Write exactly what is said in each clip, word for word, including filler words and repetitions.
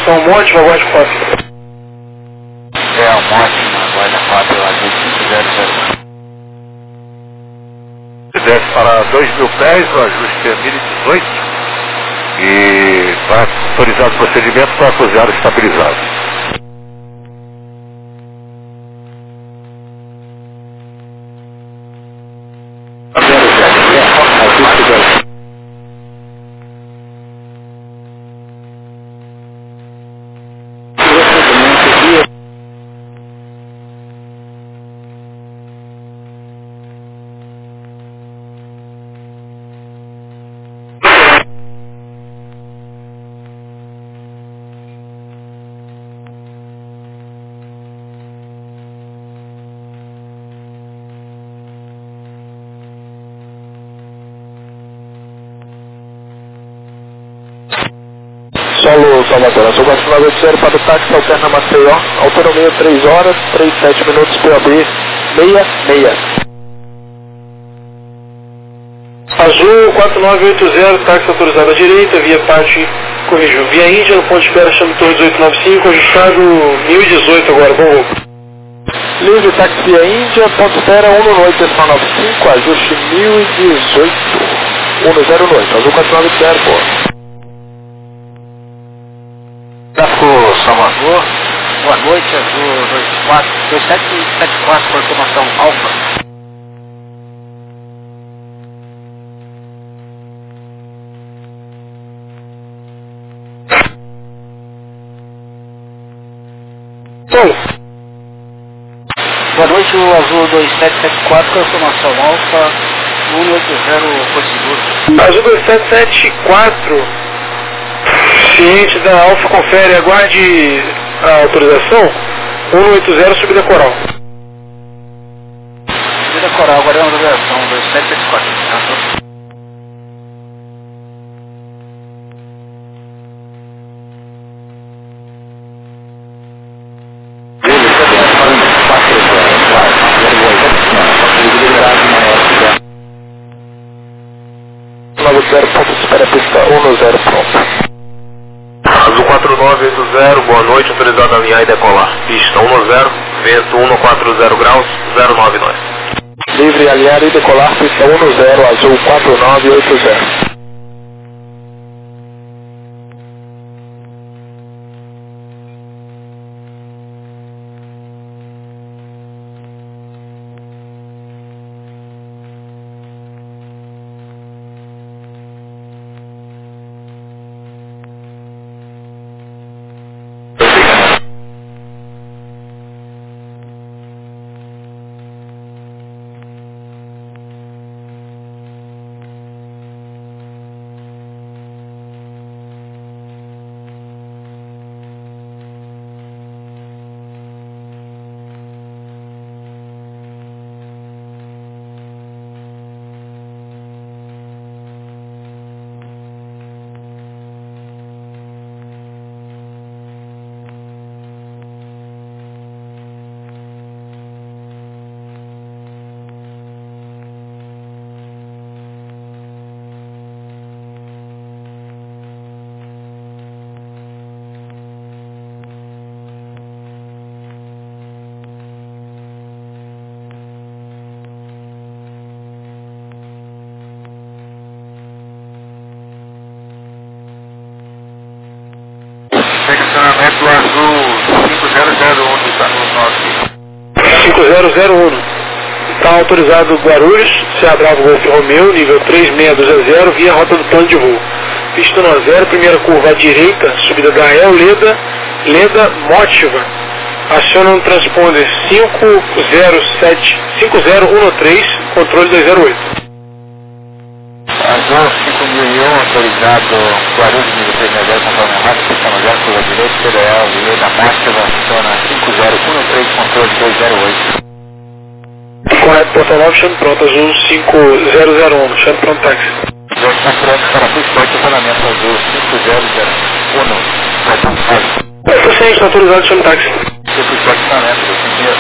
Estação Monte, aguarde quatro. É, o Monte, aguarda quatro, Azul cinco zero zero. Desce para dois mil pés, o ajuste é mil e dezoito. E vai autorizado o procedimento para cruzar estabilizado. Solo Salvador, Azul quatro nove oito zero para o táxi Alterna Maceió, autonomia três horas, trinta e sete minutos, P O B sessenta e seis. Azul quatro nove oito zero, táxi autorizado à direita, via parte, corrigiu, via Índia, no ponto de espera, chame Torre dezoito nove cinco, ajustado mil e dezoito agora, bom voo. Livre, táxi via Índia, ponto de espera um no oito decimal nove cinco, ajuste mil e dezoito, um no zero no oito, Azul quatro nove oito zero, boa. Tráfico Salvador, boa noite, Azul dois sete sete quatro, confirmação Alfa. Sim. Boa noite, o Azul dois sete sete quatro, confirmação Alfa, um oito zero, Porto Seguro. Azul dois sete sete quatro, ciente da Alfa, confere, aguarde a autorização, um oito zero, subida coral. Subida coral, aguardando a autorização, dois sete sete quatro. nove zero, ponto, espera a pista um no zero, pronto. Azul quatro nove oito zero, boa noite, autorizado a alinhar e decolar. Pista um no zero, vento um no quatro zero graus, zero nove nove. Livre, alinhar e decolar, pista um no zero, Azul quatro nove oito zero. Estacionamento Azul cinco zero zero um, está no nosso. cinco zero zero um. Está autorizado Guarulhos, C A Bravo Golf Romeo, nível três seis dois zero, via rota do plano de voo. Pista um zero, primeira curva à direita, subida da El Leda, Leda Motiva. Aciona um transponder cinco zero sete, cinco zero um três, controle dois zero oito. Azul cinco mil e um, autorizado Guarulhos, nível três seis zero, controle rádio, pista um zero, curva direita, C D L, Leda Motiva, aciona cinco zero um três, controle dois zero oito. Correto, porta nove, chame pronto, Azul cinco zero zero um, chame pronto táxi. Já está pronto para pista oito, estacionamento Azul cinco zero zero um, cartão quatro. Você está autorizado, chame táxi. Pista oito, estacionamento, primeiro.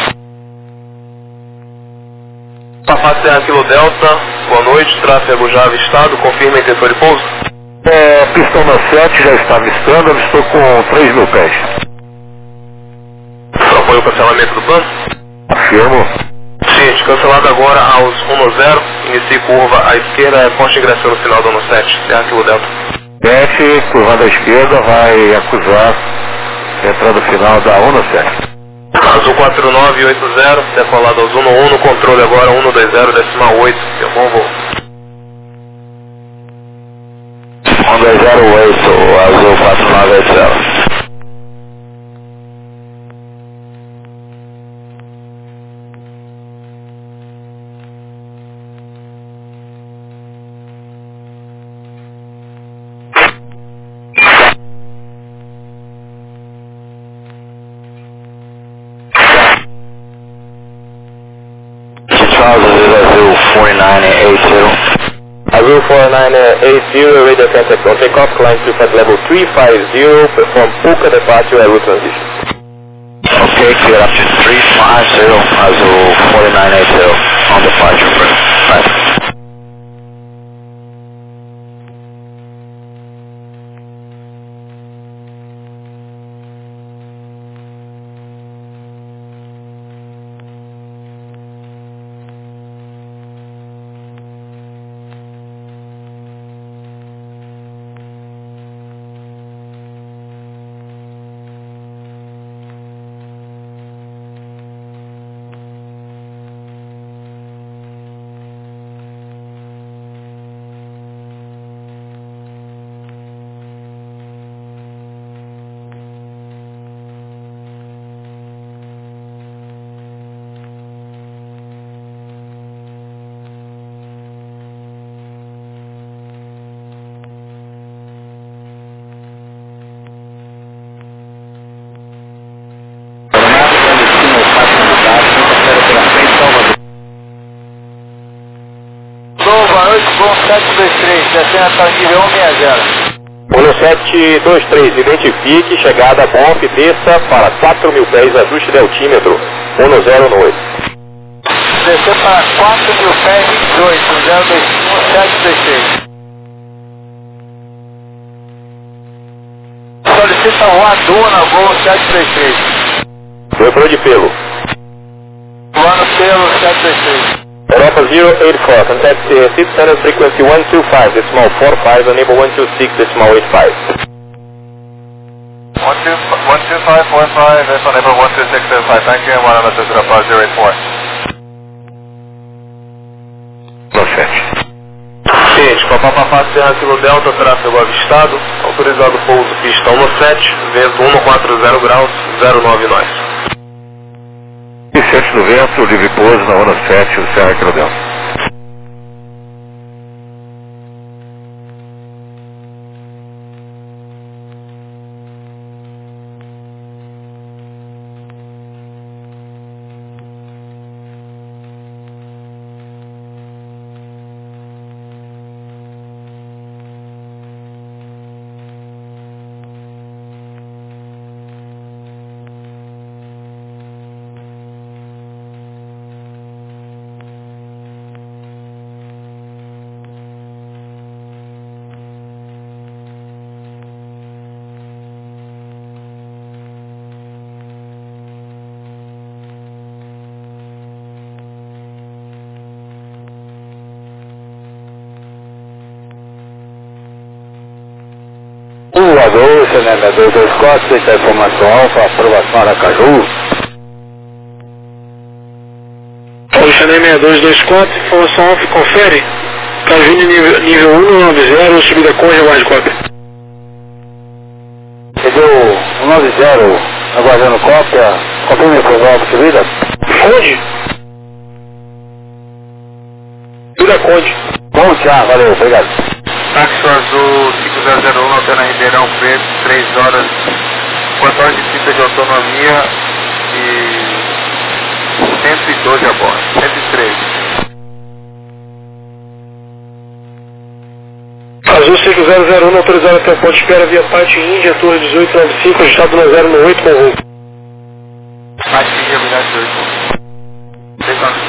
Safate Aquilo Delta, boa noite, tráfego já avistado, confirma a intenção de pouso. É, pistão na sete já está avistando, avistou com três mil pés. Apoio o cancelamento do plano? Afirmo. Gente, cancelado agora aos um zero, inicie curva à esquerda, consta ingressão no final do ano sete, Serra Kilo Delta. sete, curvando à esquerda, vai acusar entrando no final da um sete. Azul quatro nove oito zero, decolado aos um um, no controle agora um dois zero, decimal oito, deu bom voo. um dois zero oito, Azul quatro nove oito zero. Azul four nine eight zero. Azul four nine eight zero, radio contact on takeoff, climb to flight level three five zero, perform Puka departure and route transition. Okay, clear up to three five zero, Azul four nine eight zero, on departure for five. sete dois três, descendo nível um seis zero. um sete dois três, identifique, chegada, bomb, desça para quatro mil pés, ajuste de altímetro, um zero no oito. Descer para quatro mil pés, vinte e dois, zero dois um sete dois três. Solicita um Aduna, voo sete dois três. Veículo de pelo. Plano pelo sete dois três. Europa zero eight four, contact uh, six hundred frequency one two five, decimal four five, enable one two six, decimal eight five. one two five four five, that's enable one two six seven five, thank you, and one on the Europa zero eight four. Gente, Papapá Serra Kilo Delta, tráfego avistado, autorizado pouso pista um sete, vento um quatro zero graus, zero nove nós. sete no vento, livre pouso na onda sete, o Serra Kilo Delta. Azul, C N M dois dois quatro, feita a informação alfa, aprovação Aracaju. C N M dois dois quatro, informação alfa, confere. Cajune nível, nível um nove zero, subida Conde, aguarde cópia. Pegou um nove zero, aguardando cópia, confirme por nova subida. Conde? Subida Conde. Bom, tchau, valeu, obrigado. Táxi Azul cinco zero zero um, Antena Ribeirão Preto, três horas, quatro horas de pista de autonomia e cento e doze a bordo, cento e três. Azul cinco zero zero um, autorizado até o ponto de espera via parte Índia, Torre dezoito noventa e cinco, registrado no zero no oito com voo. Parte Índia, unidade dezoito. três horas.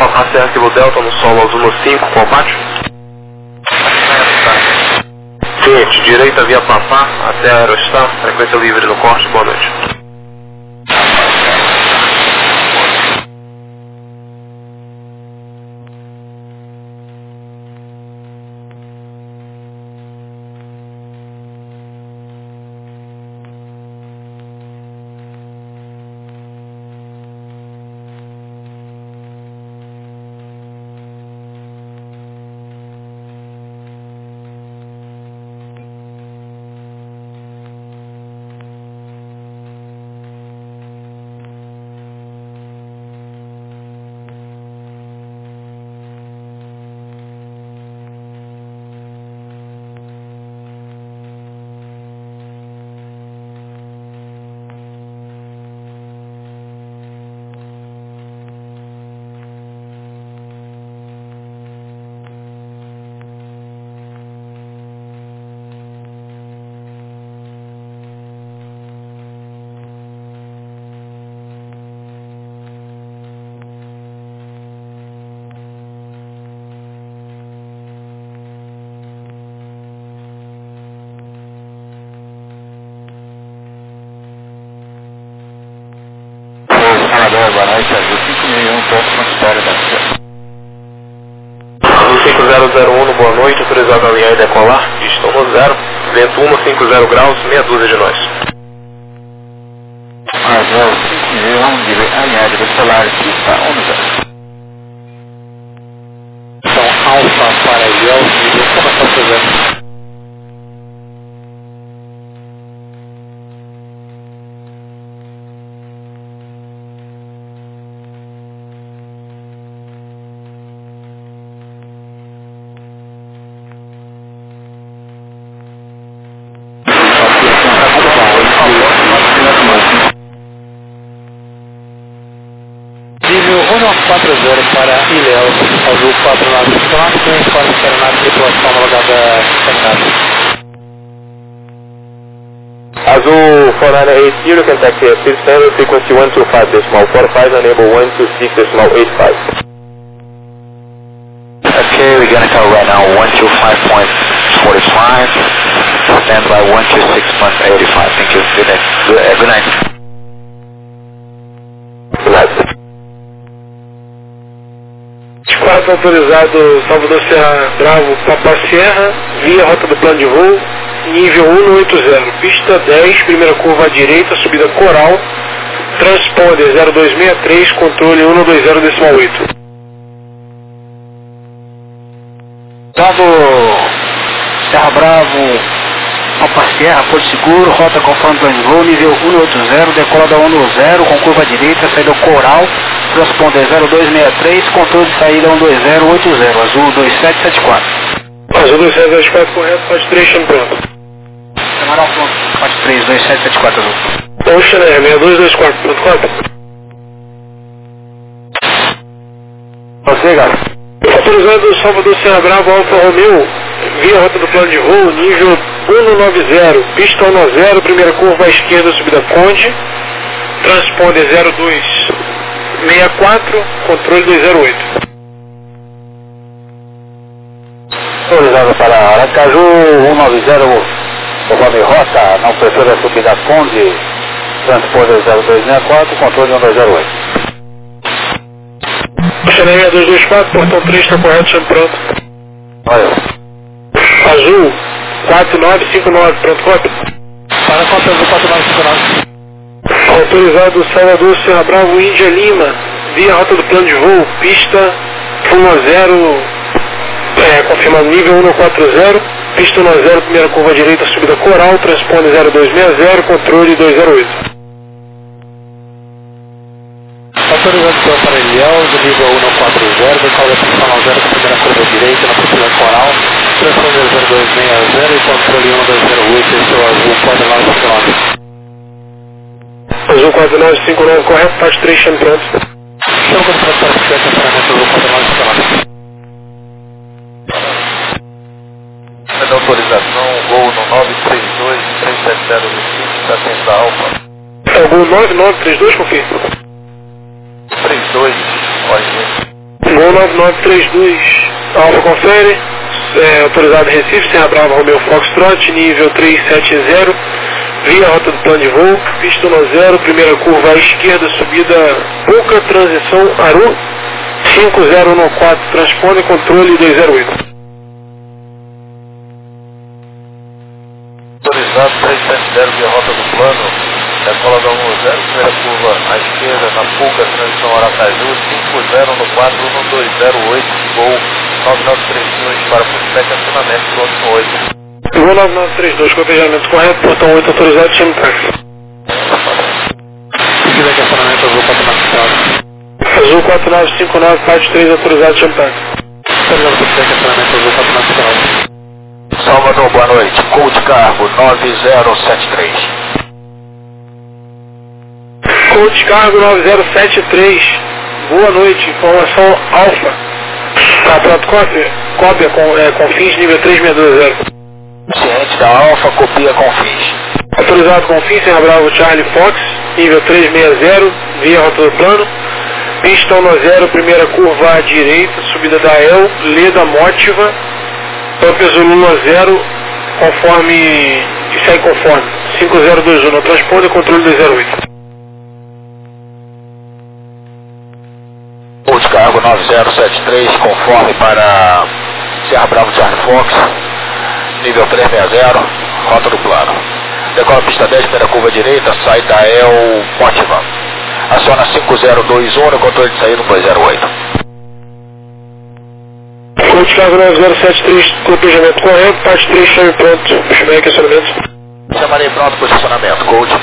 Papá Serra Kilo Delta no solo azul no cinco, qual pátio? Cliente, direita via Papá até Aerostar, frequência livre no corte, boa noite. Boa noite, Azul cinco mil e um, ponto transitório da cidade. Azul cinco zero zero um, boa noite, autorizado a alinhar e decolar, pista um zero, vento um cinco zero graus, meia dúzia de nós. Azul cinco mil e um, alinhar e decolar, pista um zero. Então, Alfa para Gel, nível como está fazendo? quatro zero para Ilhéus, Azul quatro nove quatro, informe Paraná, tripulação homologada terminada. Azul four nine eight zero, contact here, please standard frequency one two five decimal four five, enable one two six decimal eight five. Okay, we're gonna go right now one two five point four five, stand by one two six point eight five, thank you, good night. Good, uh, good night. Good night. Quatro autorizado Salvador Serra Bravo Papa Serra, via rota do plano de voo, nível um oito zero, pista dez, primeira curva à direita, subida Coral, transponder zero dois seis três, controle um dois zero decimal oito. Bravo Serra Bravo Papa Serra, Porto Seguro, rota conforme plano de voo, nível um oito zero, decolada um zero, com curva à direita, saída Coral, transponder zero dois seis três, controle de saída um dois zero oito zero, Azul dois sete sete quatro. Azul dois sete sete quatro, correto, pode três, chame pronto. Camarão pronto, pode três, dois sete sete quatro, Azul. Ocean Air, seis dois dois quatro, pronto, quatro. Você, cara. Autorizado Salvador Serra Bravo Alfa Romeo, via rota do plano de voo, nível um nove zero, pista um zero, primeira curva à esquerda, subida Conde, transponder zero dois seis quatro, controle dois zero oito. Autorizado para Aracaju, um nove zero, conforme rota, não prefere a subida Conde, transponder zero dois seis quatro, controle um dois zero oito. Chanel seis dois dois quatro, portão três, está correto, chame pronto. Valeu. Azul quatro nove cinco nove, pronto, cópia. Para cópia Azul quatro nove cinco nove. Autorizado Salvador Serra Bravo Índia Lima, via rota do plano de voo, pista um zero, é, confirmando nível um quatro zero, pista um zero, primeira curva à direita, subida Coral, transponder zero dois seis zero, controle dois zero oito. Autorizado pelo aparelhão do nível um quatro zero, decola funcional zero com primeira curva à direita, na profila Coral, transponder zero dois seis zero e controle um dois zero oito, esse é o Azul quatro nove cinco nove. Azul quatro nove cinco nove, correto, parte três, chame pronto. Chama quando for para o temperamento Azul quatro nove cinco nove. Essa autorização, voo no nove três dois três sete zero cinco, da Tenda Alfa. É o Gol nove nove três dois, confirma. três dois, origem. Gol nove três dois, Alfa confere, é, autorizado Recife, Serra Brava, Romeo Foxtrot, nível trezentos e setenta, via rota do plano de voo, pista um zero, primeira curva à esquerda, subida pouca, transição Aru, cinco zero um quatro, transpone, controle dois zero oito. Autorizado trezentos e setenta, via rota do plano, decola da um zero, primeira curva à esquerda, na Puca, transição Aracaju, cinco zero um quatro, um dois zero oito, voo nove nove três dois para Puspec, acionamento, próximo oito. Voo nove nove três dois, cotejamento correto, portão oito autorizado, chame táxi. Seguida de acionamento azul quatro nove cinco nove. Azul quatro nove cinco nove, parte três autorizado, chame táxi. Autorizado Puspec, acionamento azul quatro nove cinco nove. Salvador, boa noite, Code Cargo nove zero sete três. Code Cargo nove zero sete três, boa noite, informação Alfa. Tá pronto, cópia? Cópia com, é, com fins nível três seis dois zero. Ciente da Alfa, copia com fins. Autorizado com fins, Serra Bravo Charlie Fox, nível trezentos e sessenta, via rota do plano. Pista um zero, primeira curva à direita, subida da El, Leda Mótiva. Pampa Zulu um zero, conforme, e segue conforme. cinco zero dois um, não transponder, controle dois zero oito. Code Cargo nove zero sete três, conforme para Serra Bravo Charlie Fox, nível trezentos e sessenta, rota do plano. Decola pista dez, primeira curva direita, sai da El Mótiva. Aciona cinco zero dois um, no controle de saída dois zero oito. Code Cargo nove zero sete três, cotejamento correto, parte três, chame pronto, pushback, acionamento. Chamarei pronto, posicionamento, Code.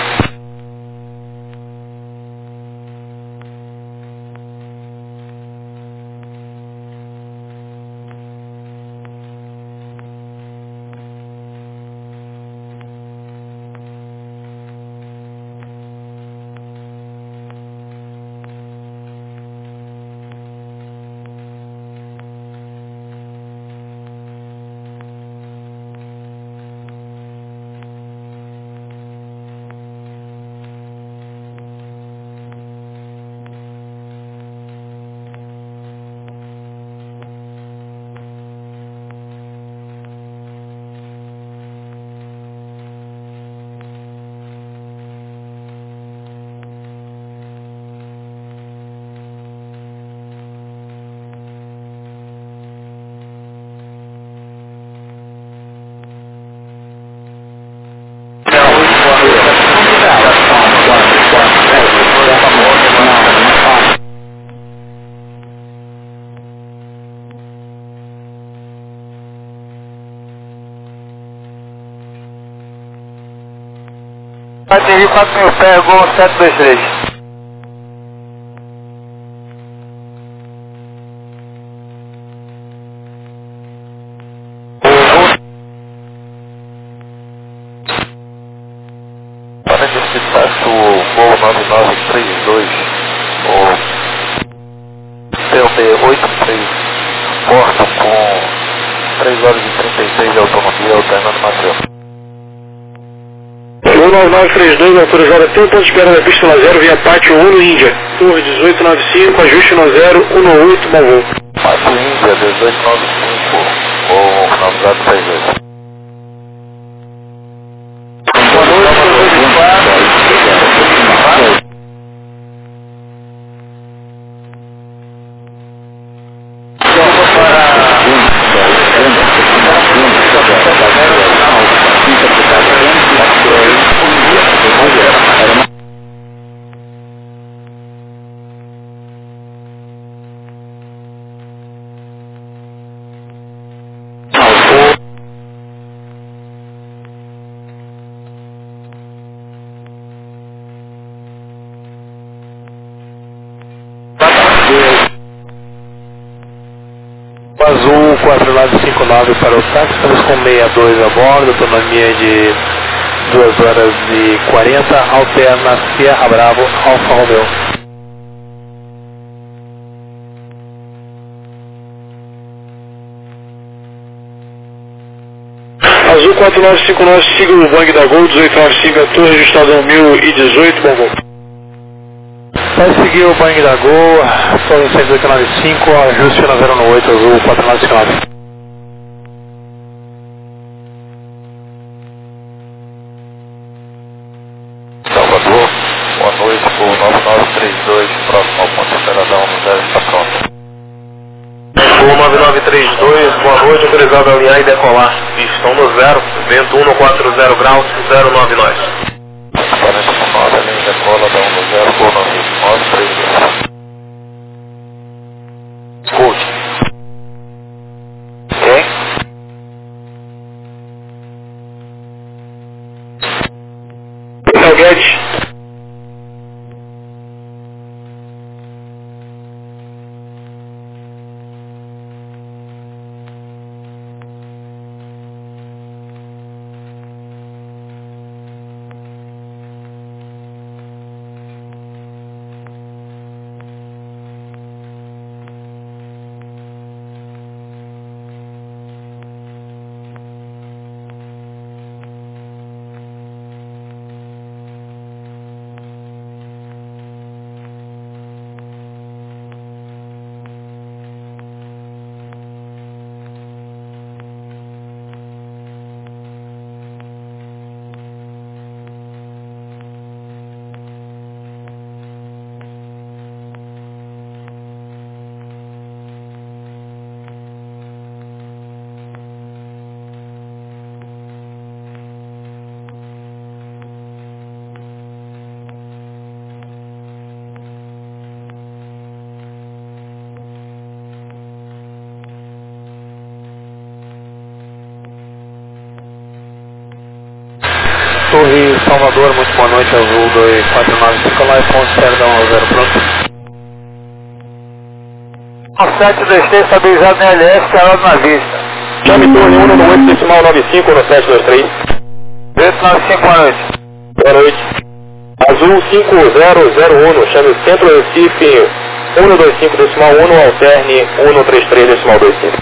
Atingir quatro mil pés, gol sete dois três. Para necessitar o voo nove nove três dois, ou P O B oito três, porta com três horas e trinta e seis de autonomia, alternando Maceió. Voo nove nove três dois, autorizado até o ponto de espera da pista um zero, via Pátio um no Índia. Curva dezoito noventa e cinco, ajuste um zero um oito, bom voo. Pátio Índia, dezoito noventa e cinco, ou nove zero três dois. Boa noite, dois dois quatro. Azul quatro nove cinco nove para o táxi, estamos com sessenta e dois a bordo, autonomia de duas horas e quarenta, alterna Sierra Bravo, Alfa Romeo. Azul quatro nove cinco nove, siga o Bang da Gol, dezoito noventa e cinco, a torre, ajustadão mil e dezoito, bom voo. Vai seguir o Boeing da Gol, São cento e oito nove cinco, ajuste na zero oito azul quatro nove cinco nove. Salvador, boa noite, voo nove nove três dois, próximo ao ponto operadão no zero, está pronto. Voo nove nove três dois, boa noite, autorizado a alinhar e decolar. Pistão no zero, vento um quatro zero graus, zero nove nós. quarenta por nove, alinha e decola da um no zero, voo nove nove três dois. Escute. Quem? É o Guedes. Torre Salvador, muito boa noite, azul dois quatro nove cinco, lá é ponto perdão, zero pronto. sete dois três, estabilizado na L S, calado na vista. Chame torre um no oito decimal nove cinco no sete dois três. oito nove cinco, boa noite. Boa noite. Azul cinco zero zero um, chame o Centro Recife um dois cinco decimal um, alterne um três três decimal dois cinco.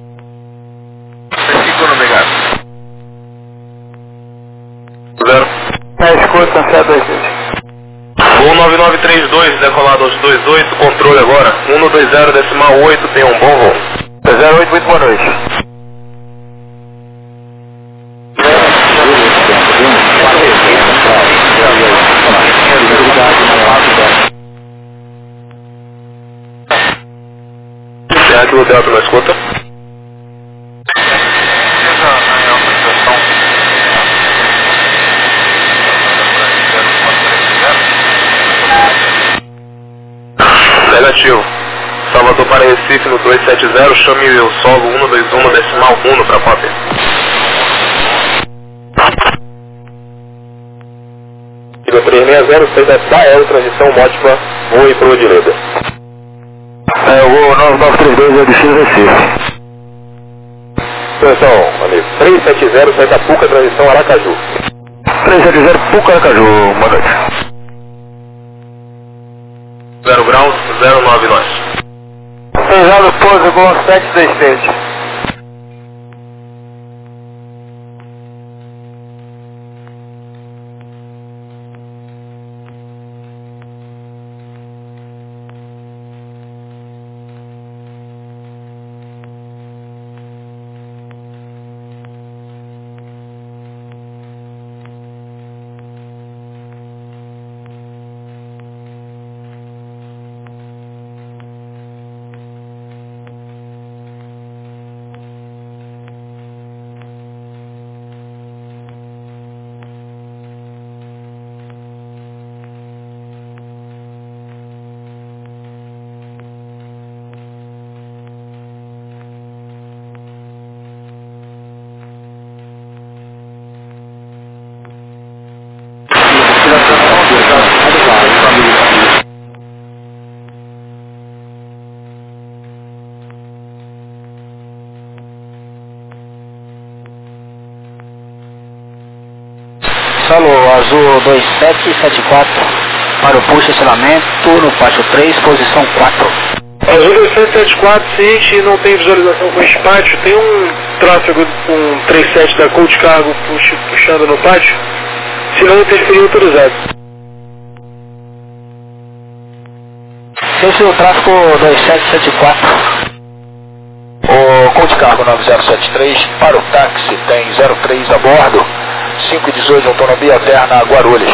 cinco, obrigado. Zero. Na escuta, sete dois três. Voo nove nove três dois, decolado aos dois oito, controle agora, um dois zero decimal oito, tem um bom voo. zero oito, muito boa noite. Aqui o Delta na escuta. Negativo. Salvador para Recife no dois sete zero, chame o solo um dois um decimal um para cópia. Siga três seis zero, saída da Aero, transição Mótiva, voe para o direita. É, o voo nove nove três dois é destino Recife. Atenção, amigo. três sete zero, saída Puca, transição Aracaju. três sete zero, Puca, Aracaju, boa noite. zero graus, zero nove nós. Pesado pouso com sete dois três. Solo azul dois sete sete quatro para o push estacionamento no pátio três, posição quatro. Azul dois sete sete quatro, seguinte, não tem visualização com esse pátio, tem um tráfego com trinta e sete da Cold Cargo pux, puxando no pátio, se não interferir autorizado. Feche o tráfego dois sete sete quatro. O Coach Cargo nove zero sete três para o táxi, tem zero três a bordo, cinco e dezoito, autonomia alterna Guarulhos.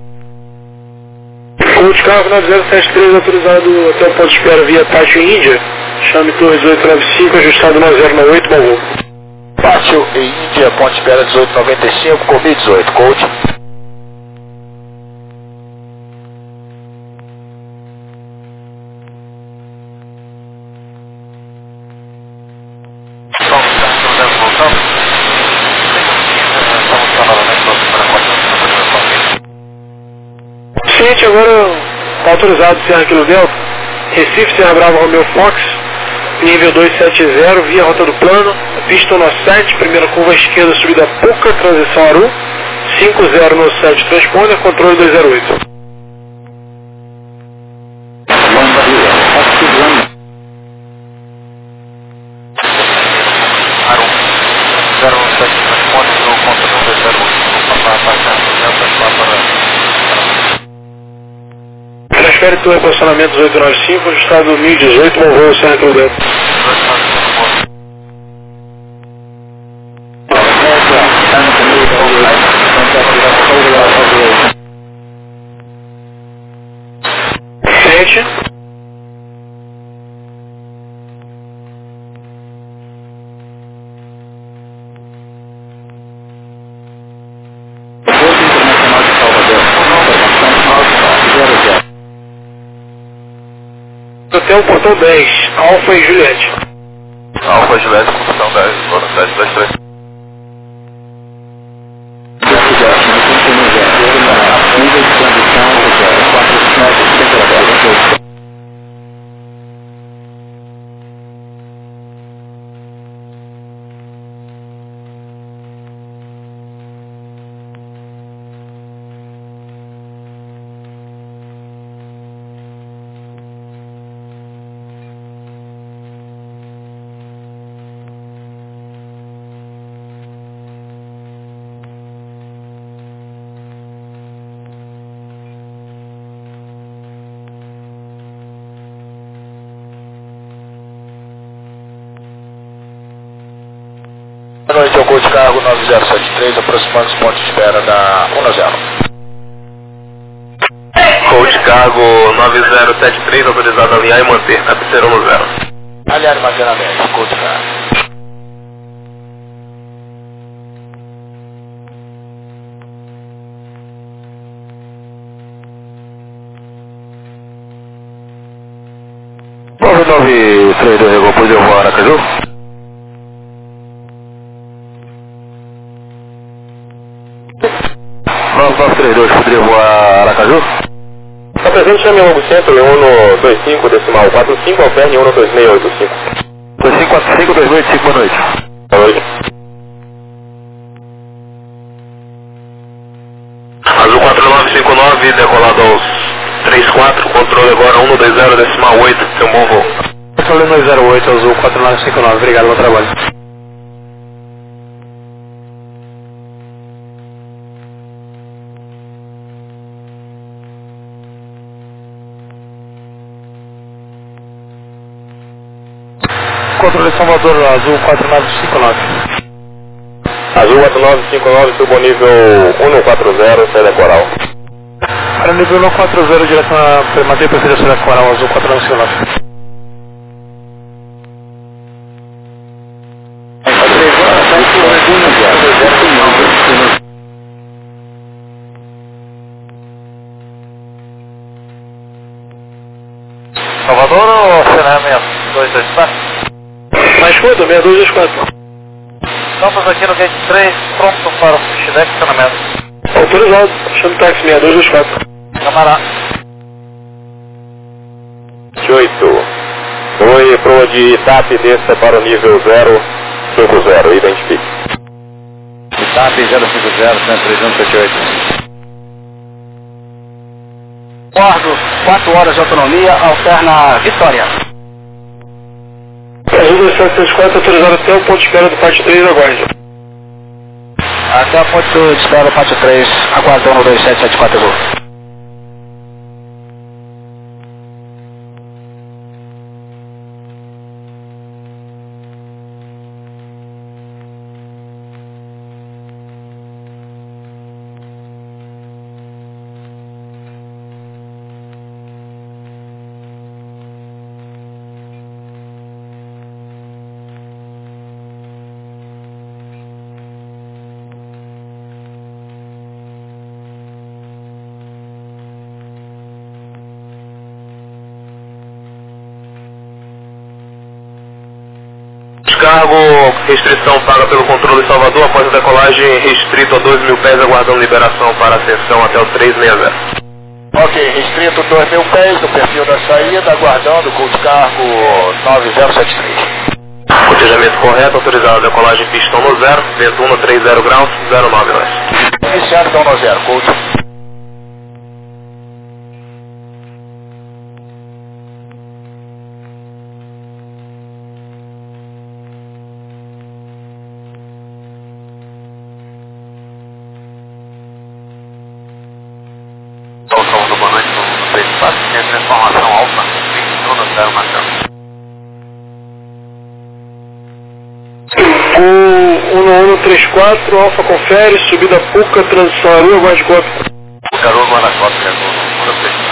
Coach Cargo nove zero sete três autorizado até o ponto de espera via Pátio Índia, chame Torre dezoito nove cinco, ajustado nove zero nove oito, bom voo. Pátio e Índia, ponto de espera dezoito noventa e cinco, Comi dezoito, Coach. Ciente, agora está autorizado Serra Kilo Delta, Recife, Serra Bravo, Romeo Fox, nível dois sete zero, via rota do plano, pista no sete, primeira curva à esquerda, subida pouca, transição Aru, cinco zero no sete, transponder, controle dois zero oito. Aru, zero sete, transponder, no controle dois zero oito, para para Transfere do reposicionamento dezoito noventa e cinco, ajustado mil e dezoito, bom voo, Serra Kilo Delta. Sente. Até o portão dez, Alfa e Juliette. Alfa Juliette, portão dez, bora sete dois três. Boa noite, é o Coach Cargo nove zero sete três, aproximando os pontos de espera da um a zero. Coach Cargo nove zero sete três, autorizado a alinhar e manter, cabeceira um zero. Aliar armazenamento, Coach Cargo. nove nove três dois, Rego, poder voar Aracaju? nove nove três dois, poderia voar Aracaju? Está presente, chame logo centro, um dois cinco, decimal quatro cinco, alterne um dois seis oito cinco. dois cinco quatro cinco, dois oito cinco, boa noite. Boa noite. Azul quatro nove cinco nove, decolado aos três quatro, controle agora um dois zero, decimal oito, seu bom voo. Controle dois zero oito, Azul quatro nove cinco nove, obrigado, bom trabalho. Controle Salvador, Azul quatro nove cinco nove. Azul quatro nove cinco nove, turbo nível um quatro zero, saída coral. Para nível um quatro zero, direção a manter perfeita saída coral, Azul quatro nove cinco nove. Salvador ou Fernando dois dois quatro? Mais curto, seis dois dois quatro. Estamos aqui no gate três, pronto para o pushback e estacionamento. Autorizado, chame táxi seis dois dois quatro. Camará. oito. Oi, proa de TAP, desça para o nível zero cinco zero, identifique. TAP zero cinco zero, cento e três um sete oito. Bordo, quatro horas de autonomia, alterna Vitória. Azul dois sete seis quatro, autorizado até o ponto de espera do Pátio três, aguarde. Até o ponto de espera do Pátio três, aguardando dois sete sete quatro. cargo, restrição paga pelo controle Salvador após a decolagem, restrito a dois mil pés, aguardando liberação para ascensão até o três seis zero. Ok, restrito dois mil pés no perfil da saída, aguardando com o cargo nove zero sete três. Cotejamento correto, autorizado a decolagem pistão no zero, vento um no três zero graus, zero nove nós. Iniciado então no zero, coach. Boa noite, no três quatro, transformação alfa, vinte e um no zero Marcelo. O um no um três quatro, Alfa confere, subida Puca, transição Aru, aguarde cópia. Garoto Guaracota, garoto, três.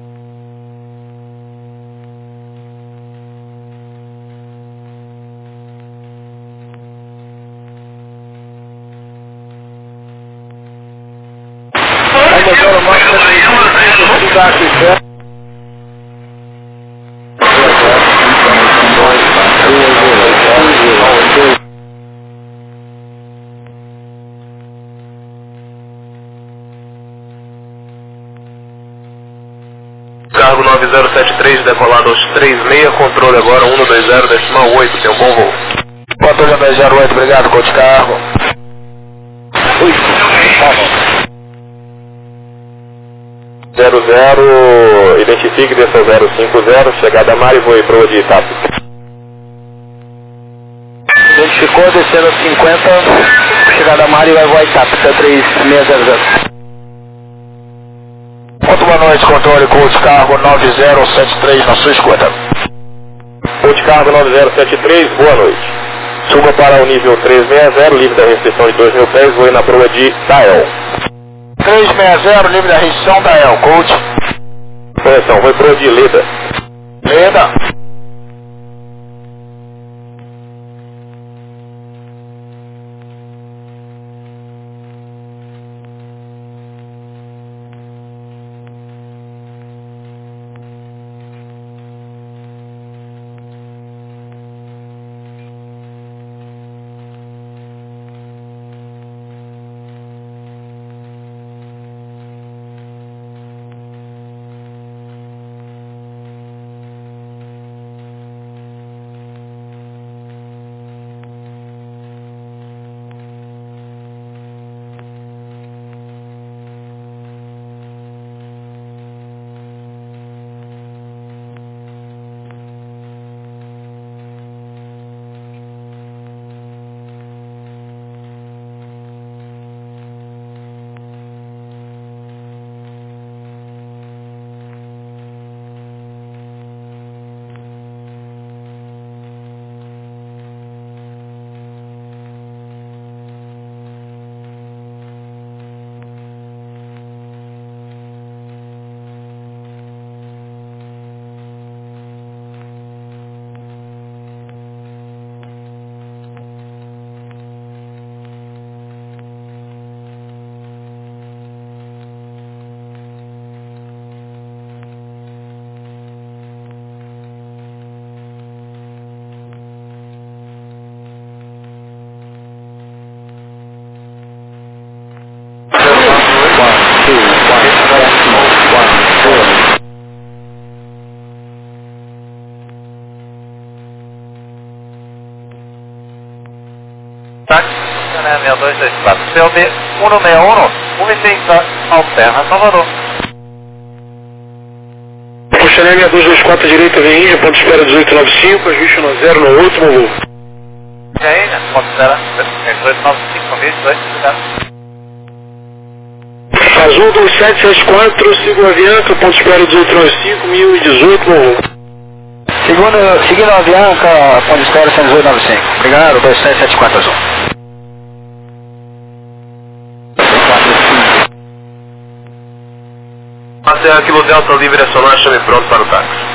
Cargo nove zero sete três, decolado aos três seis, controle agora um dois zero, decimal oito, tem um bom voo. Controle dois zero oito, obrigado, coach cargo. zero zero, identifique desceu zero cinco zero, chegada a mar e voo para o de Itapu. Identificou, descendo cinquenta, chegada a mar e vai voar Itapu, três seis zero zero. Muito boa noite, controle, coach cargo nove zero sete três na sua escuta. Coach cargo nove zero sete três, boa noite. Suba para o nível três seis zero, livre da restrição de dois mil pés, voe na proa de Dael. três seis zero, livre da restrição Dael, coach. Correção, voe proa de Leda. Leda. Táxi, seis dois dois quatro, C O B um seis um, um trinta, alterna Salvador. Chanel seis dois dois quatro, direita, vem Índia, ponto de espera dezoito nove cinco, ajuste no zero no último voo. E aí, né? Ponto de espera dezoito nove cinco, mil e dois, obrigado. Azul dois sete sete quatro, siga o Avianca, ponto de espera dezoito nove cinco, mil e dezoito, bom voo. Segundo, seguindo a Avianca, ponto de espera cento e dezoito nove cinco. Obrigado, dois sete sete quatro azul. Até aquilo Delta livre a sonar, chame pronto para o táxi.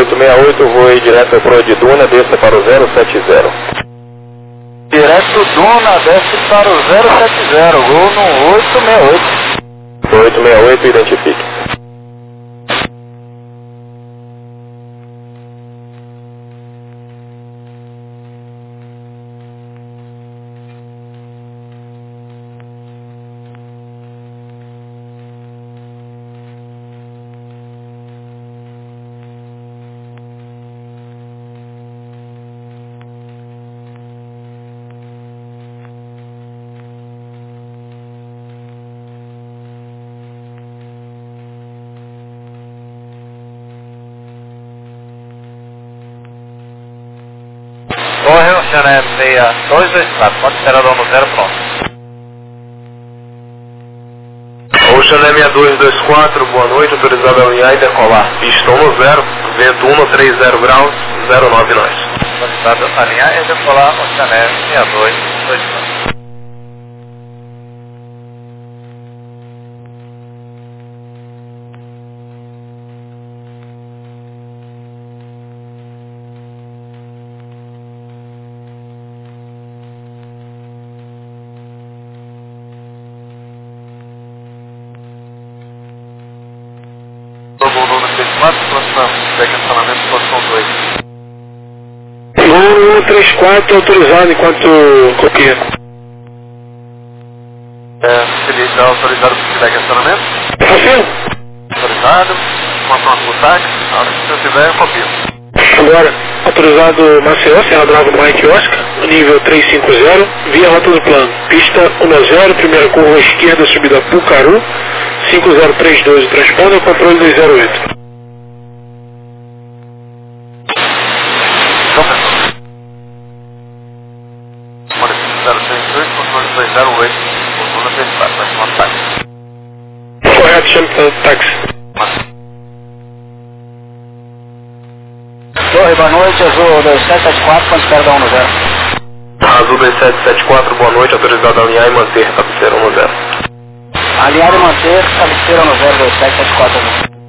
oito seis oito, voe direto para o de Duna, desça para o zero sete zero. Direto Duna, desce para o zero sete zero, voo no oito seis oito. oito seis oito, identifique. Torre Oceané seis dois dois quatro, pode esperar no zero, pronto. Oceané seis dois dois quatro, boa noite, autorizado a alinhar e decolar. Pista um no zero, vento um no três zero graus, zero nove nós. Autorizado a alinhar e decolar Oceané seis dois dois quatro. Volume três quatro, próxima estacionamento, posição dois. Volume três quatro, autorizado enquanto copia. É, Felipe, autorizado para o estacionamento? Confirmo. Autorizado, uma pronta para o táxi, na hora que você tiver, eu copio. Agora, autorizado Maceió, Serra Bravo Mike Oscar, nível trezentos e cinquenta, via rota do plano. Pista um no zero, primeira curva esquerda, subida Pucaru, cinco zero três dois, transponder, controle dois zero oito. zero três dois, controle dois zero oito, controle três quatro, vai chamar táxi. Correto, chame para táxi. Torre, boa noite, Azul dois sete sete quatro, quando espera da um no zero. Azul dois sete sete quatro, boa noite, autorizado a alinhar e manter, cabeceira um no zero. Alinhar e manter, cabeceira no zero dois sete sete quatro.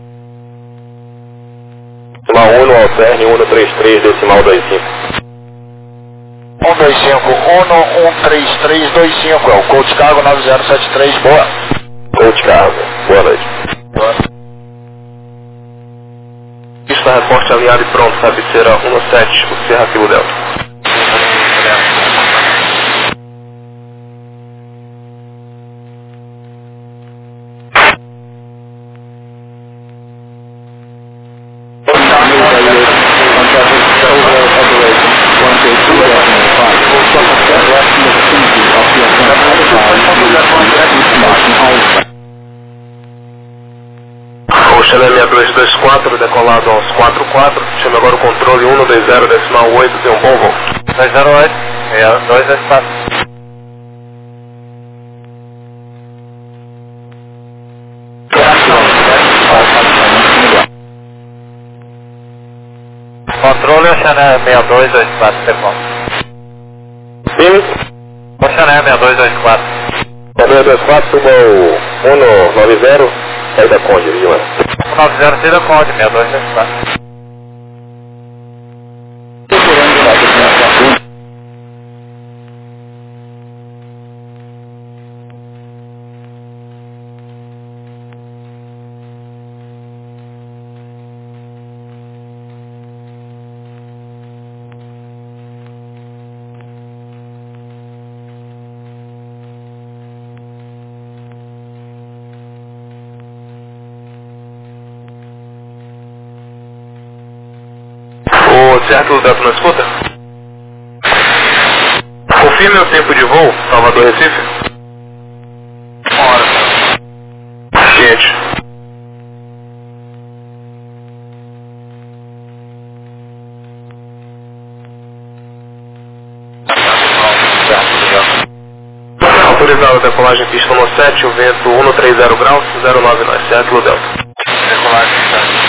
Decimal um no alterne, um no trinta e três, decimal dois cinco. um dois cinco, um no um três três dois cinco, é o Coach Cargo nove zero sete três, boa. Coach Cargo, boa noite. Boa. Pista reporte alinhado e pronto, cabeceira um no sete, o Serra Kilo Delta. Oceané seis dois dois quatro, decolado aos quatro quatro, chama agora o controle um no dois zero, decimal oito, tem um bom voo. dois zero oito, é, dois dois quatro. Controle Oceané seis dois dois quatro, Tecom. Sim, Oceané seis dois dois quatro. seis dois dois quatro, suba o um no nove zero, saída Conde, vigilante. nove zero, tira Conde, seis dois dois quatro. O Serra Kilo Delta não escuta? Confirme o tempo de voo, Salvador Recife. Uma hora. Gente. Autorizado a decolagem pista no sete, o vento um no trinta graus, zero nove nós, Serra Kilo Delta. Decolagem, tá.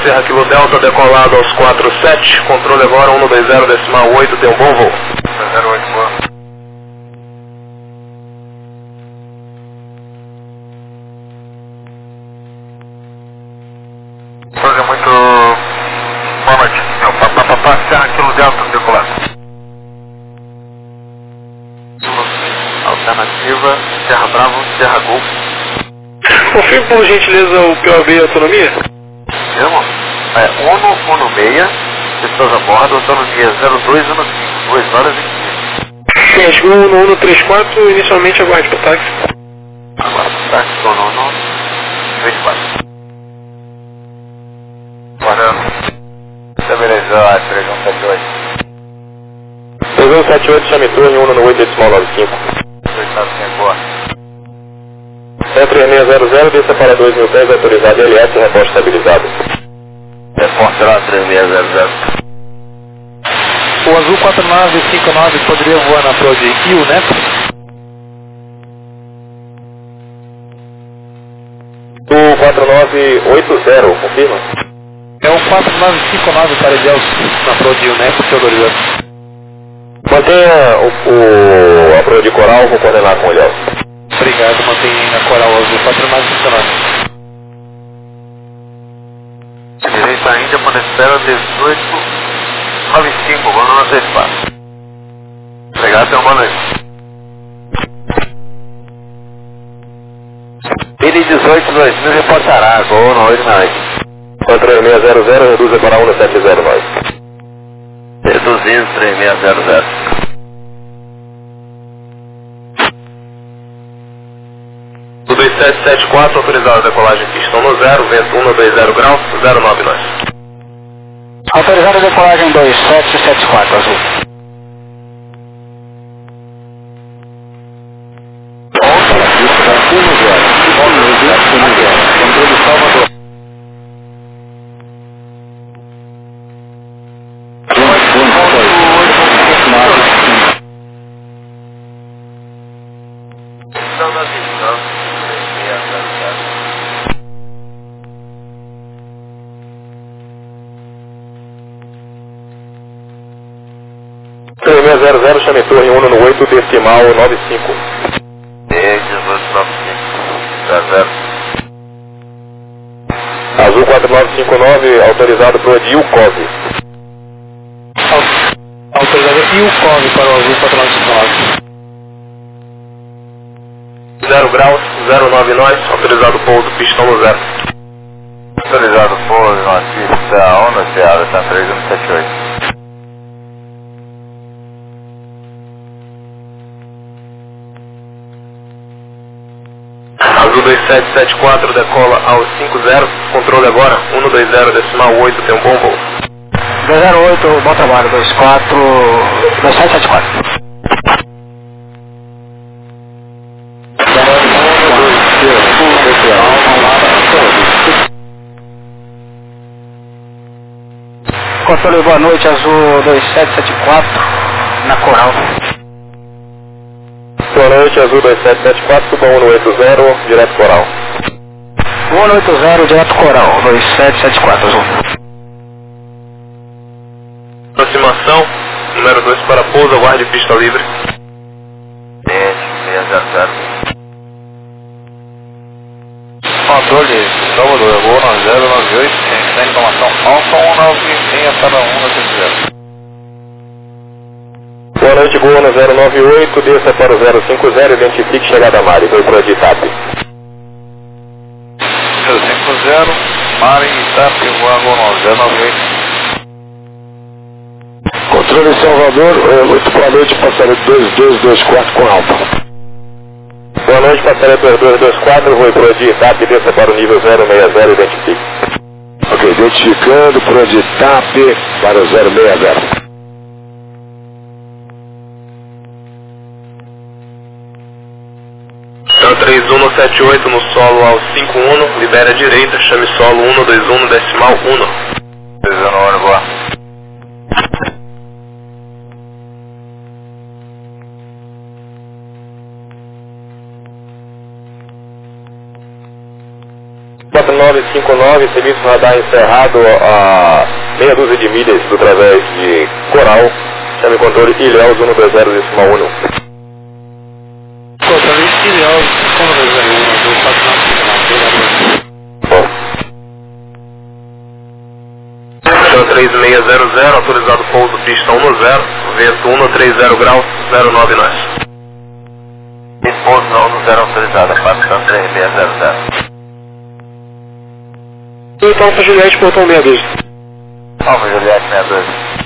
Serra Kilo Delta, decolado aos quatro sete, controle agora um dois zero decimal oito, tem um bom voo. zero oito, boa. Coisa muito... Boa noite. Papapá, Serra Kilo Delta, decolado. Alternativa, Serra Bravo, Serra Golf. Confirme por gentileza o P O B e autonomia. Chama? É, Uno, Uno seis, pessoas a bordo, autonomia zero dois um cinco, duas horas e quinze. México Uno Uno três quatro, inicialmente aguarde para táxi. Agora, táxi, Uno Uno três quatro. Guardando. Estabilizou a três um sete oito. três um sete oito, chame torre Uno no oito decimal nove cinco. dois nove cinco, boa. três seis zero zero, desça para dois mil pés, autorizado L S, reposto estabilizado. Reporte lá, três seis zero zero. O Azul quatro nove cinco nove poderia voar na prova de I U, né? O quatro nove oito zero, confirma? É um quatro nove cinco nove para Ilhéus na prova de I U, né? Por autorizado. Mantenha o, o, a prova de coral, vou coordenar com o Ilhéus. Obrigado, mantenha na Coral Azul quatro nove cinco nove. Direita Índia, Monespera, dezoito nove cinco, vamos no três quatro. Obrigado, tenha uma boa noite. Pini dezoito dois mil reportará, gol no oito nove. Controle seis zero zero, reduza para um sete zero nove. Reduzindo, três seis zero zero. Do dois sete sete quatro, autorizado a decolagem pistão no zero, vento um dois zero graus, zero nove nós. Autorizado a decolagem dois sete sete quatro, Azul. Controle Salvador. três seis zero zero, chame torre Uno no oito decimal nove cinco. dezoito nove cinco, zero zero. Azul quatro nove cinco nove, autorizado para o de Ilkov. Autorizado Ilkov para o Azul quatro nove cinco nove. zero graus, zero nove nós, autorizado pouso pistão no zero. Autorizado pouso na pista Honda Seara, tá três um sete oito. Azul dois sete sete quatro, decola ao cinco zero, controle agora, um dois zero decimal oito, tem um bom voo. dois zero oito, bom trabalho, dois quatro, dois sete sete quatro. Controle, boa noite, Azul dois sete sete quatro, na Coral. Boa noite, Azul dois sete sete quatro, suba um oito zero, direto Coral. um oito zero, direto Coral, dois sete sete quatro, Azul. Aproximação, número dois para pouso, aguarde pista livre. seis seis zero zero. Controle, Salvador, voo nove zero nove oito, sem informação alfa um nove seis para um sete zero. Boa noite, Gol no zero nove oito, desça para o zero cinco zero, identifique chegada a Mari, foi para o Itap. zero cinco zero, Mari, Itap, voa Gol no zero nove oito. Controle Salvador, é, muito boa noite, passageiro dois dois dois quatro com Alfa. Boa noite, passageiro dois dois dois quatro, vou para o Itap, desça para o nível zero seis zero, identifique. Ok, identificando para o Itap para o zero seis zero. Então três um sete oito no solo ao cinco um, libera a direita, chame solo um dois um decimal um. dois um, boa. quatro nove cinco nove, serviço radar encerrado a meia dúzia de milhas através de Coral, chame controle Ilhéus um dois zero decimal um. Controle Ilhéus um dois zero um, dois quatro nove cinco nove. Chão três seis zero zero, autorizado pouso pista um zero, vento um três zero graus, zero nove nós. Pouso um zero autorizado, quatro chão três seis zero zero. Então, Alfa Juliette, portão sessenta e dois. Alfa Juliette sessenta e dois.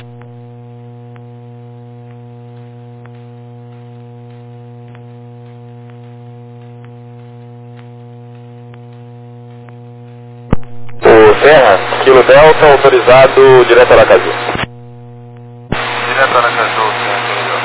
O Serra, Kilo Delta, autorizado direto a Aracaju. Direto a Aracaju, Serra, Kilo Delta.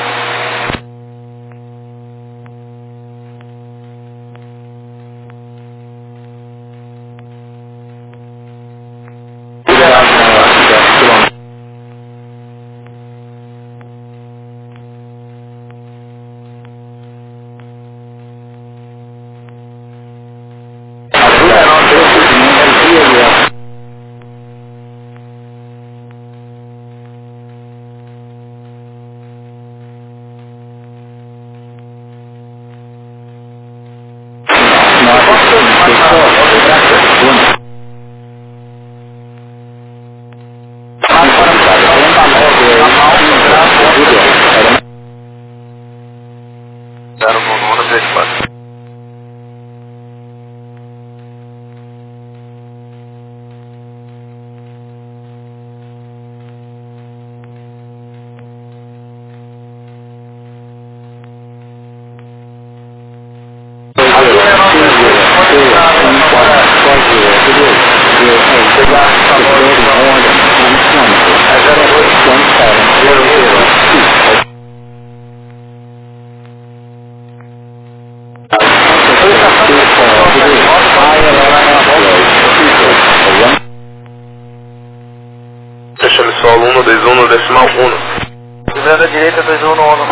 Fechando solo um dois um decimal um. Livrando a direita dois um um.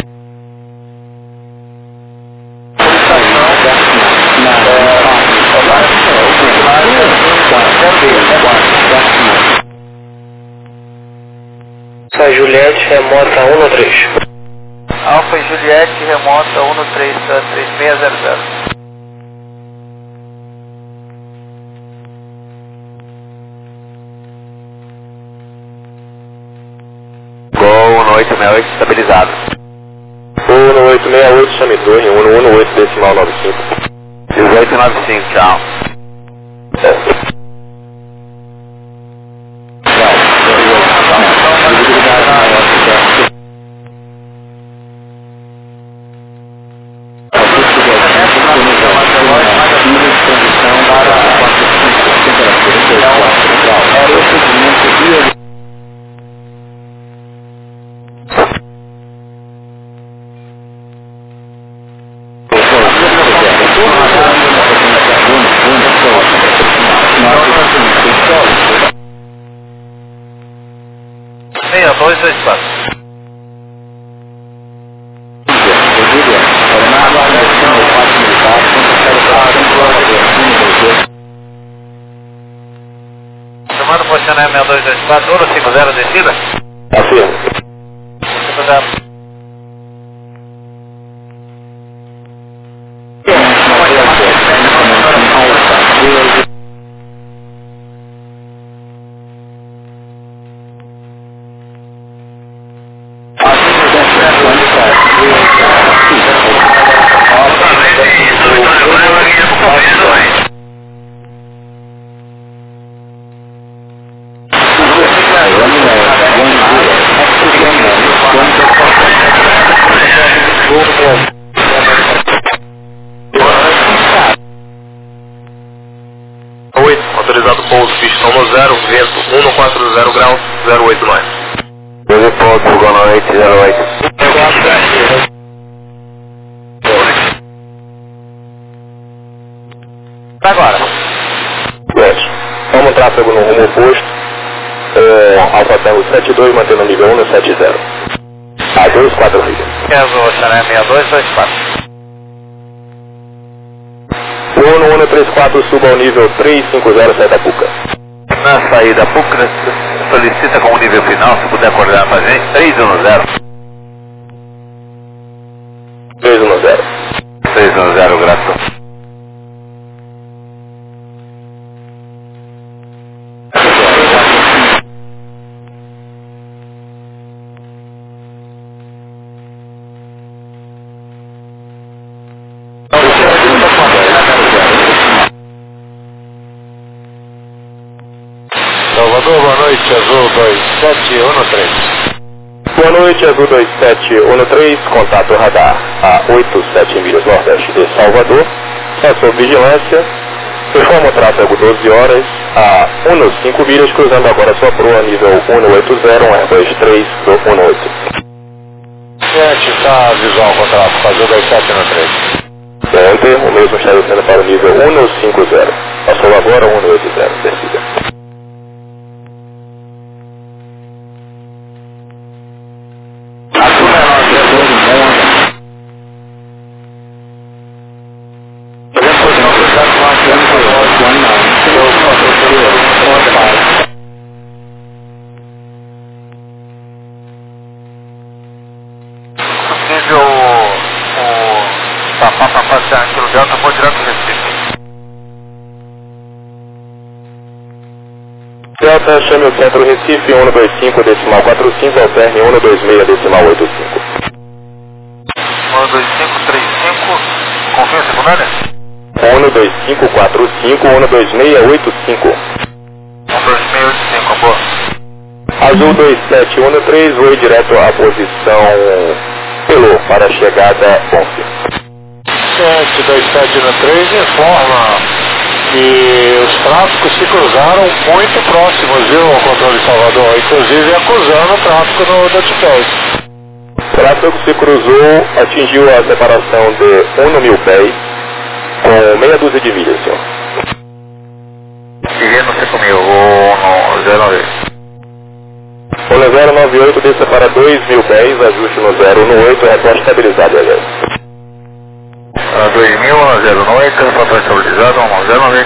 Alfa Juliette, remota um três. Alfa Juliette, remota um três três seis zero zero. Gol oito seis oito estabilizado. um oito seis oito, chame torre, um um oito decimal nove cinco. dezoito nove cinco, tchau. seis dois dois quatro. Chamando posicionar sessenta e dois dois quatro, um cinco zero descida? Afirmo. cinco zero. Autorizado pouso, pista um zero, vento um quatro zero graus, zero oito nós. doze pontos, boa noite, zero oito. Agora. Yes. Vamos tráfego no rumo oposto. É, Alfa Tango sete dois, mantendo o nível um no sete zero. A dois quatro milhas. Quer o Chanel sessenta e dois dois quatro. um um três quatro, suba ao nível três cinco zero, sai da Puca. Na saída, Puca solicita como nível final, se puder coordenar com a gente, três um zero. três um zero. três um zero, graças. Salvador, boa noite, Azul dois sete um três. Boa noite, Azul dois sete um três, contato radar a oito sete milhas nordeste de Salvador, passou vigilância, informa o tráfego doze horas a cinco milhas, cruzando agora sua proa nível um oito zero, um Airbus três do um oito. sete, está visual contrato, Azul dois sete um três. Enter, o mesmo está descendo para o nível um cinco zero, passou agora um oito zero, descida. Delta, vou direto do Recife. Delta, chame o centro Recife, um dois cinco, decimal quatro cinco, alterne um dois seis, decimal oito cinco. um dois cinco três cinco, confirma a secundária? um dois cinco quatro cinco, um dois seis oito cinco. um dois seis oito cinco, boa. Azul dois sete um três, voe direto à posição Pelô, para a chegada Bonfim. sete dois sete um três informa que os tráficos se cruzaram muito próximos, viu, ao controle de Salvador, inclusive acusando o tráfico no Dutchpés. O tráfego se cruzou, atingiu a separação de um mil pés, com meia dúzia de milhas, senhor. Seguindo cinco mil, o zero nove. O zero nove oito desça para dois mil pés, ajuste no zero um oito, reporte estabilizado, aliás. dois mil, zero nove, reporte estabilizado, zero nove.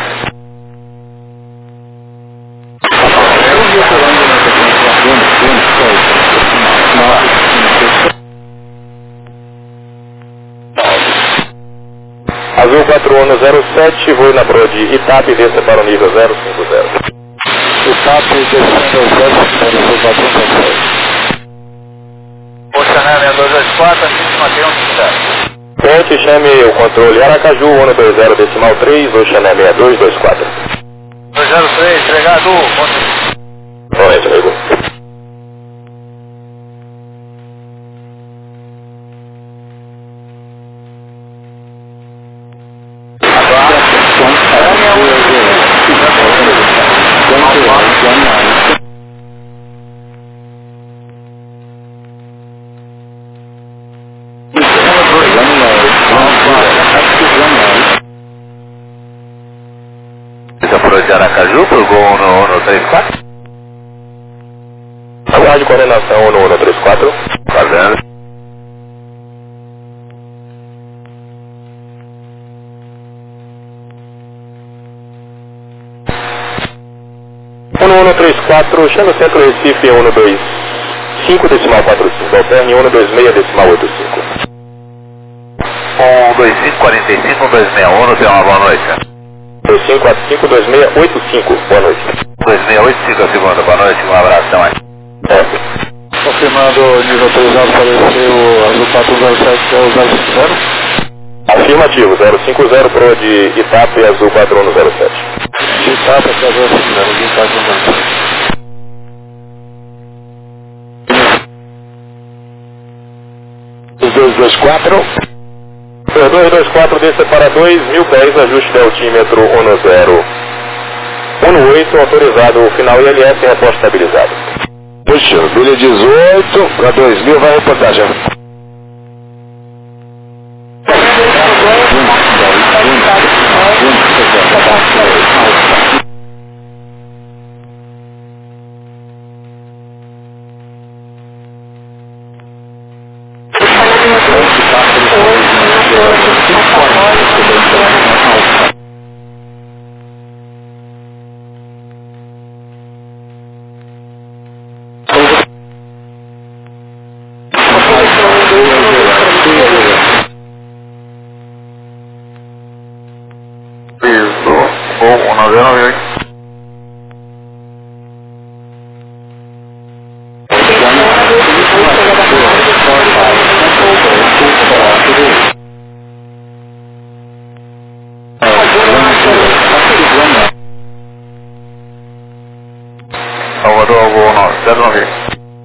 Azul quatro um zero sete, voe na proa de Itap e desça para o nível zero cinco zero. Itap descendo ao zero cinco zero. Oceanária dois dois quatro, assim mantenha um zero. Ponte, chame o controle Aracaju, um dois zero, decimal três, Oceanária seis dois dois quatro. dois zero três, entregado, Correto, amigo. De Aracaju, por gol no, no três quatro. Aguarde coordenação no, no três quatro. Fazendo. um um três quatro, chame o centro Recife, um dois cinco, decimal quatro cinco, alterne um dois seis, decimal oito cinco. um dois cinco quatro cinco, um dois seis um, tenha uma boa noite. dois cinco quatro cinco, dois seis oito cinco, boa noite. dois seis oito cinco, a segunda, boa noite, um abração aí. É. Confirmando o nível autorizado para descer o Azul quatro zero sete zero cinco zero. Afirmativo, zero cinco zero, proa de Itap e Azul quatro um zero sete. De Itap até zero cinco zero, de Itap zero sete. dois dois quatro. dois dois quatro, desça para dois mil pés, ajuste de altímetro um zero um oito, autorizado o final I L S, reposto estabilizado. Puxa, milha dezoito para dois mil, vai reportagem. zero nove oito. Salvador, voo zero nove oito.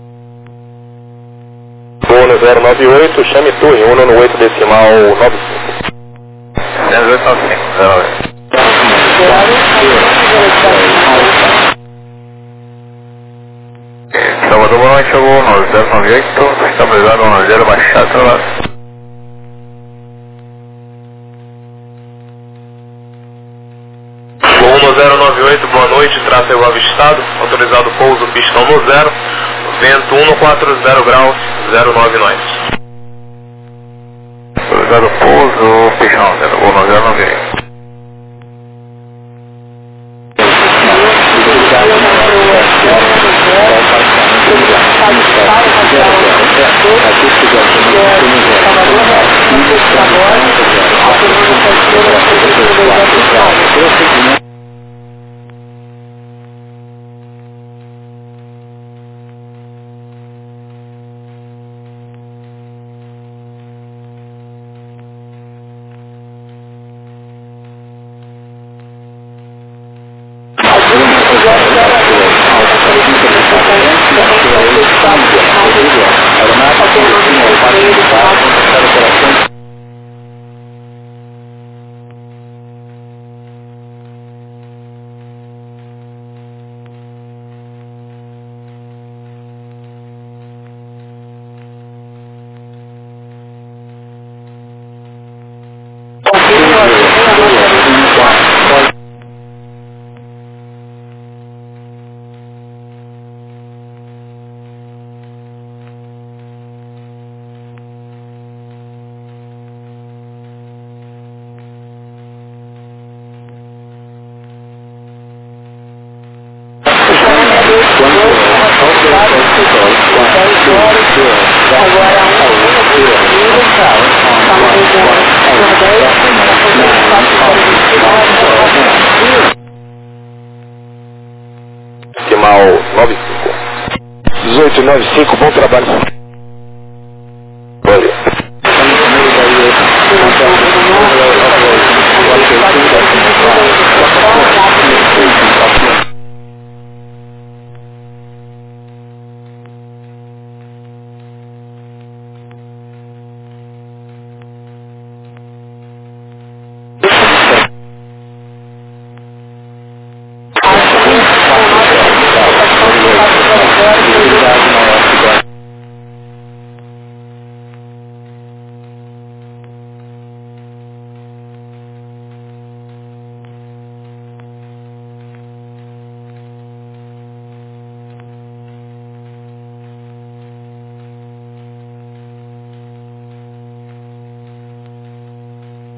Voo zero nove oito, chame torre um no oito decimal nove cinco. zero oito nove cinco, zero nove oito. Salvador, boa noite, eu vou no zero nove oito, estabilizado no zero, baixado, atrasado. Voo no zero nove oito, boa noite, tráfego avistado, autorizado pouso, pistão no zero, vento um no quatro zero graus, zero nove nove. Autorizado pouso, pistão zero, voo no zero nove oito. Decimal nove cinco. dezoito nove cinco, bom trabalho.